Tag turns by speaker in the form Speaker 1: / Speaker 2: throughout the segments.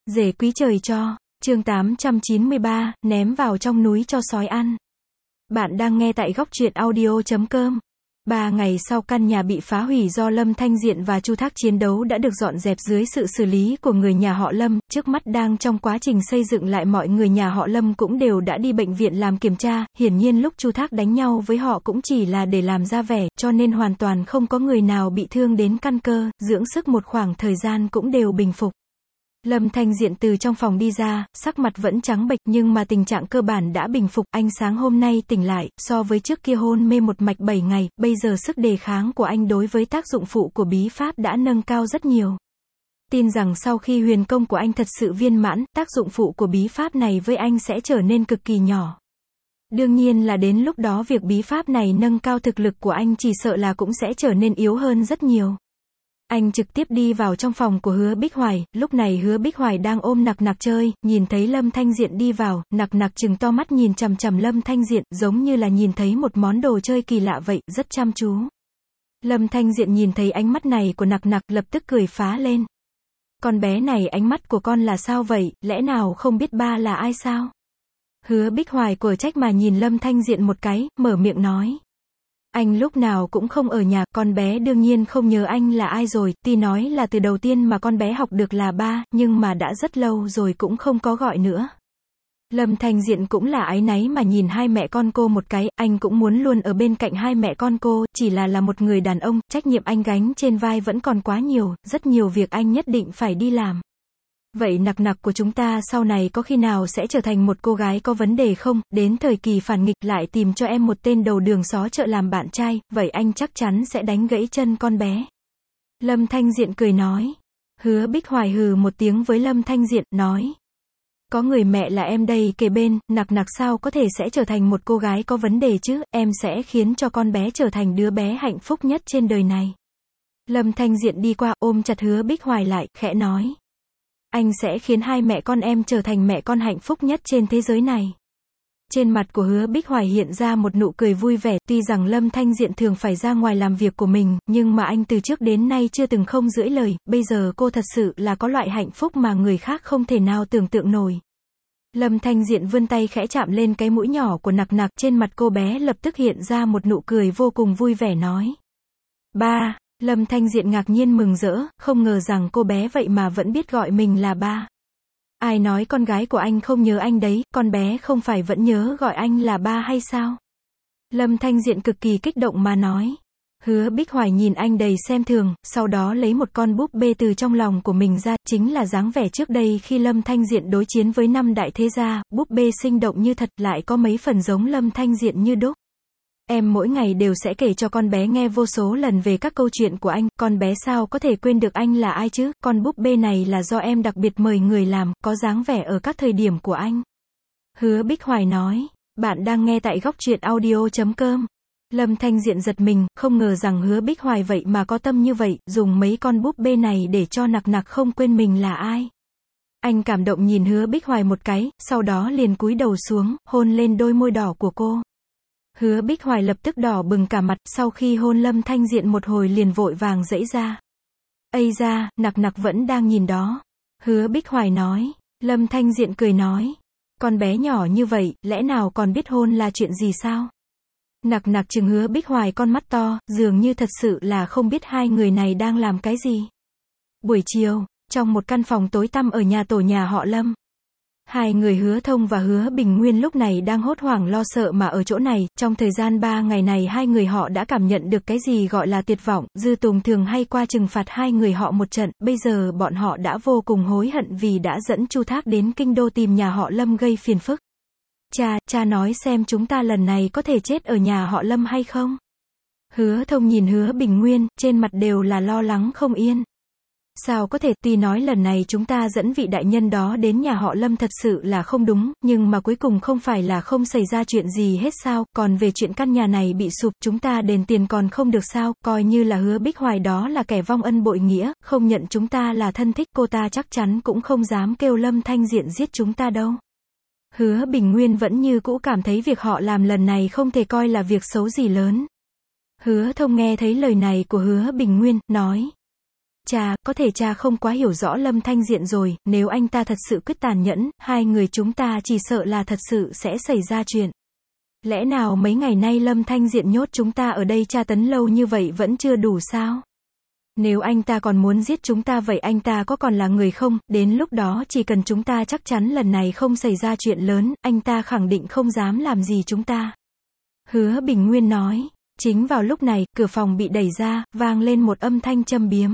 Speaker 1: Rể quý trời cho, chương 893, ném vào trong núi cho sói ăn. Bạn đang nghe tại góc truyện audio.com. 3 ngày sau căn nhà bị phá hủy do Lâm Thanh Diện và Chu Thác chiến đấu đã được dọn dẹp dưới sự xử lý của người nhà họ Lâm, trước mắt đang trong quá trình xây dựng lại, mọi người nhà họ Lâm cũng đều đã đi bệnh viện làm kiểm tra, hiển nhiên lúc Chu Thác đánh nhau với họ cũng chỉ là để làm ra vẻ, cho nên hoàn toàn không có người nào bị thương đến căn cơ, dưỡng sức một khoảng thời gian cũng đều bình phục. Lâm Thanh Diện từ trong phòng đi ra, sắc mặt vẫn trắng bệch nhưng mà tình trạng cơ bản đã bình phục, anh sáng hôm nay tỉnh lại, so với trước kia hôn mê một mạch 7 ngày, bây giờ sức đề kháng của anh đối với tác dụng phụ của bí pháp đã nâng cao rất nhiều. Tin rằng sau khi huyền công của anh thật sự viên mãn, tác dụng phụ của bí pháp này với anh sẽ trở nên cực kỳ nhỏ. Đương nhiên là đến lúc đó việc bí pháp này nâng cao thực lực của anh chỉ sợ là cũng sẽ trở nên yếu hơn rất nhiều. Anh trực tiếp đi vào trong phòng của Hứa Bích Hoài, lúc này Hứa Bích Hoài đang ôm Nặc Nặc chơi, nhìn thấy Lâm Thanh Diện đi vào, Nặc Nặc trừng to mắt nhìn chằm chằm Lâm Thanh Diện, giống như là nhìn thấy một món đồ chơi kỳ lạ vậy, rất chăm chú. Lâm Thanh Diện nhìn thấy ánh mắt này của Nặc Nặc, lập tức cười phá lên. Con bé này ánh mắt của con là sao vậy, lẽ nào không biết ba là ai sao? Hứa Bích Hoài của trách mà nhìn Lâm Thanh Diện một cái, mở miệng nói. Anh lúc nào cũng không ở nhà, con bé đương nhiên không nhớ anh là ai rồi, tuy nói là từ đầu tiên mà con bé học được là ba, nhưng mà đã rất lâu rồi cũng không có gọi nữa. Lâm Thanh Diện cũng là áy náy mà nhìn hai mẹ con cô một cái, anh cũng muốn luôn ở bên cạnh hai mẹ con cô, chỉ là một người đàn ông, trách nhiệm anh gánh trên vai vẫn còn quá nhiều, rất nhiều việc anh nhất định phải đi làm. Vậy Nặc Nặc của chúng ta sau này có khi nào sẽ trở thành một cô gái có vấn đề không, đến thời kỳ phản nghịch lại tìm cho em một tên đầu đường xó chợ làm bạn trai, vậy anh chắc chắn sẽ đánh gãy chân con bé. Lâm Thanh Diện cười nói. Hứa Bích Hoài hừ một tiếng với Lâm Thanh Diện, nói. Có người mẹ là em đây kề bên, Nặc Nặc sao có thể sẽ trở thành một cô gái có vấn đề chứ, em sẽ khiến cho con bé trở thành đứa bé hạnh phúc nhất trên đời này. Lâm Thanh Diện đi qua ôm chặt Hứa Bích Hoài lại, khẽ nói. Anh sẽ khiến hai mẹ con em trở thành mẹ con hạnh phúc nhất trên thế giới này. Trên mặt của Hứa Bích Hoài hiện ra một nụ cười vui vẻ, tuy rằng Lâm Thanh Diện thường phải ra ngoài làm việc của mình, nhưng mà anh từ trước đến nay chưa từng không giữ lời, bây giờ cô thật sự là có loại hạnh phúc mà người khác không thể nào tưởng tượng nổi. Lâm Thanh Diện vươn tay khẽ chạm lên cái mũi nhỏ của Nặc Nặc, trên mặt cô bé lập tức hiện ra một nụ cười vô cùng vui vẻ nói. Ba. Lâm Thanh Diện ngạc nhiên mừng rỡ, không ngờ rằng cô bé vậy mà vẫn biết gọi mình là ba. Ai nói con gái của anh không nhớ anh đấy, con bé không phải vẫn nhớ gọi anh là ba hay sao? Lâm Thanh Diện cực kỳ kích động mà nói. Hứa Bích Hoài nhìn anh đầy xem thường, sau đó lấy một con búp bê từ trong lòng của mình ra, chính là dáng vẻ trước đây khi Lâm Thanh Diện đối chiến với 5 đại thế gia, búp bê sinh động như thật, lại có mấy phần giống Lâm Thanh Diện như đúc. Em mỗi ngày đều sẽ kể cho con bé nghe vô số lần về các câu chuyện của anh, con bé sao có thể quên được anh là ai chứ, con búp bê này là do em đặc biệt mời người làm, có dáng vẻ ở các thời điểm của anh. Hứa Bích Hoài nói, bạn đang nghe tại góc truyện audio.com. Lâm Thanh Diện giật mình, không ngờ rằng Hứa Bích Hoài vậy mà có tâm như vậy, dùng mấy con búp bê này để cho Nặc Nặc không quên mình là ai. Anh cảm động nhìn Hứa Bích Hoài một cái, sau đó liền cúi đầu xuống, hôn lên đôi môi đỏ của cô. Hứa Bích Hoài lập tức đỏ bừng cả mặt, sau khi hôn Lâm Thanh Diện một hồi liền vội vàng giãy ra. Ây da, Nặc Nặc vẫn đang nhìn đó. Hứa Bích Hoài nói. Lâm Thanh Diện cười nói. Con bé nhỏ như vậy, lẽ nào còn biết hôn là chuyện gì sao? Nặc Nặc trừng Hứa Bích Hoài con mắt to, dường như thật sự là không biết hai người này đang làm cái gì. Buổi chiều, trong một căn phòng tối tăm ở nhà tổ nhà họ Lâm. Hai người Hứa Thông và Hứa Bình Nguyên lúc này đang hốt hoảng lo sợ mà ở chỗ này, trong thời gian 3 ngày này hai người họ đã cảm nhận được cái gì gọi là tuyệt vọng, Dư Tùng thường hay qua trừng phạt hai người họ một trận, bây giờ bọn họ đã vô cùng hối hận vì đã dẫn Chu Thác đến kinh đô tìm nhà họ Lâm gây phiền phức. Cha nói xem chúng ta lần này có thể chết ở nhà họ Lâm hay không? Hứa Thông nhìn Hứa Bình Nguyên, trên mặt đều là lo lắng không yên. Sao có thể, tuy nói lần này chúng ta dẫn vị đại nhân đó đến nhà họ Lâm thật sự là không đúng, nhưng mà cuối cùng không phải là không xảy ra chuyện gì hết sao, còn về chuyện căn nhà này bị sụp, chúng ta đền tiền còn không được sao, coi như là Hứa Bích Hoài đó là kẻ vong ân bội nghĩa, không nhận chúng ta là thân thích, cô ta chắc chắn cũng không dám kêu Lâm Thanh Diện giết chúng ta đâu. Hứa Bình Nguyên vẫn như cũ cảm thấy việc họ làm lần này không thể coi là việc xấu gì lớn. Hứa Thông nghe thấy lời này của Hứa Bình Nguyên, nói. Cha, có thể cha không quá hiểu rõ Lâm Thanh Diện rồi, nếu anh ta thật sự quyết tàn nhẫn, hai người chúng ta chỉ sợ là thật sự sẽ xảy ra chuyện. Lẽ nào mấy ngày nay Lâm Thanh Diện nhốt chúng ta ở đây tra tấn lâu như vậy vẫn chưa đủ sao? Nếu anh ta còn muốn giết chúng ta vậy anh ta có còn là người không? Đến lúc đó chỉ cần chúng ta chắc chắn lần này không xảy ra chuyện lớn, anh ta khẳng định không dám làm gì chúng ta. Hứa Bình Nguyên nói. Chính vào lúc này, cửa phòng bị đẩy ra, vang lên một âm thanh châm biếm.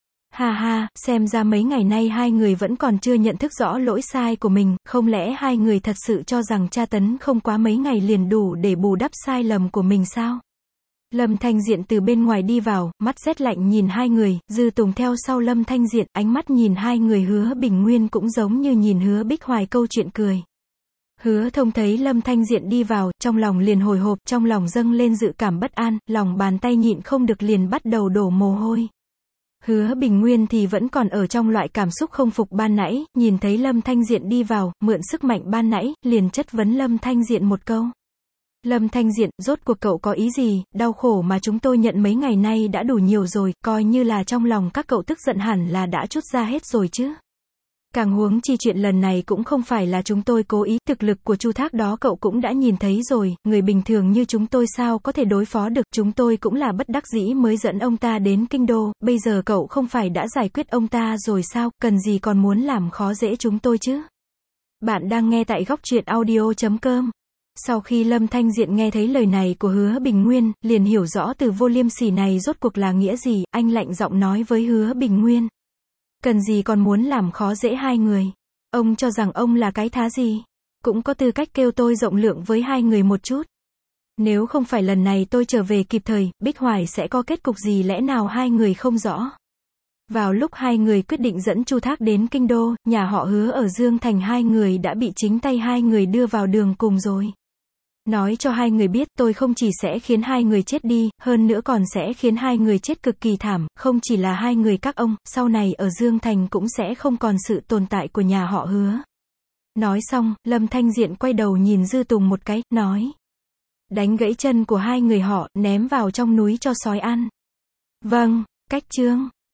Speaker 1: Ha ha, xem ra mấy ngày nay hai người vẫn còn chưa nhận thức rõ lỗi sai của mình, không lẽ hai người thật sự cho rằng tra tấn không quá mấy ngày liền đủ để bù đắp sai lầm của mình sao? Lâm Thanh Diện từ bên ngoài đi vào, mắt rét lạnh nhìn hai người, Dư Tùng theo sau Lâm Thanh Diện, ánh mắt nhìn hai người Hứa Bình Nguyên cũng giống như nhìn Hứa Bích Hoài câu chuyện cười. Hứa Thông thấy Lâm Thanh Diện đi vào, trong lòng liền hồi hộp, trong lòng dâng lên dự cảm bất an, lòng bàn tay nhịn không được liền bắt đầu đổ mồ hôi. Hứa Bình Nguyên thì vẫn còn ở trong loại cảm xúc không phục ban nãy, nhìn thấy Lâm Thanh Diện đi vào, mượn sức mạnh ban nãy, liền chất vấn Lâm Thanh Diện một câu. Lâm Thanh Diện, rốt cuộc cậu có ý gì, đau khổ mà chúng tôi nhận mấy ngày nay đã đủ nhiều rồi, coi như là trong lòng các cậu tức giận hẳn là đã trút ra hết rồi chứ. Càng huống chi chuyện lần này cũng không phải là chúng tôi cố ý, thực lực của Chu Thác đó cậu cũng đã nhìn thấy rồi, người bình thường như chúng tôi sao có thể đối phó được, chúng tôi cũng là bất đắc dĩ mới dẫn ông ta đến kinh đô, bây giờ cậu không phải đã giải quyết ông ta rồi sao, cần gì còn muốn làm khó dễ chúng tôi chứ. Bạn đang nghe tại Góc Truyện Audio.com. Sau khi Lâm Thanh Diện nghe thấy lời này của Hứa Bình Nguyên, liền hiểu rõ từ vô liêm sỉ này rốt cuộc là nghĩa gì, anh lạnh giọng nói với Hứa Bình Nguyên. Cần gì còn muốn làm khó dễ hai người? Ông cho rằng ông là cái thá gì? Cũng có tư cách kêu tôi rộng lượng với hai người một chút. Nếu không phải lần này tôi trở về kịp thời, Bích Hoài sẽ có kết cục gì lẽ nào hai người không rõ? Vào lúc hai người quyết định dẫn Chu Thác đến kinh đô, nhà họ Hứa ở Dương Thành hai người đã bị chính tay hai người đưa vào đường cùng rồi. Nói cho hai người biết tôi không chỉ sẽ khiến hai người chết đi, hơn nữa còn sẽ khiến hai người chết cực kỳ thảm, không chỉ là hai người các ông, sau này ở Dương Thành cũng sẽ không còn sự tồn tại của nhà họ Hứa. Nói xong, Lâm Thanh Diện quay đầu nhìn Dư Tùng một cái, nói. Đánh gãy chân của hai người họ, ném vào trong núi cho sói ăn. Vâng, cách chương.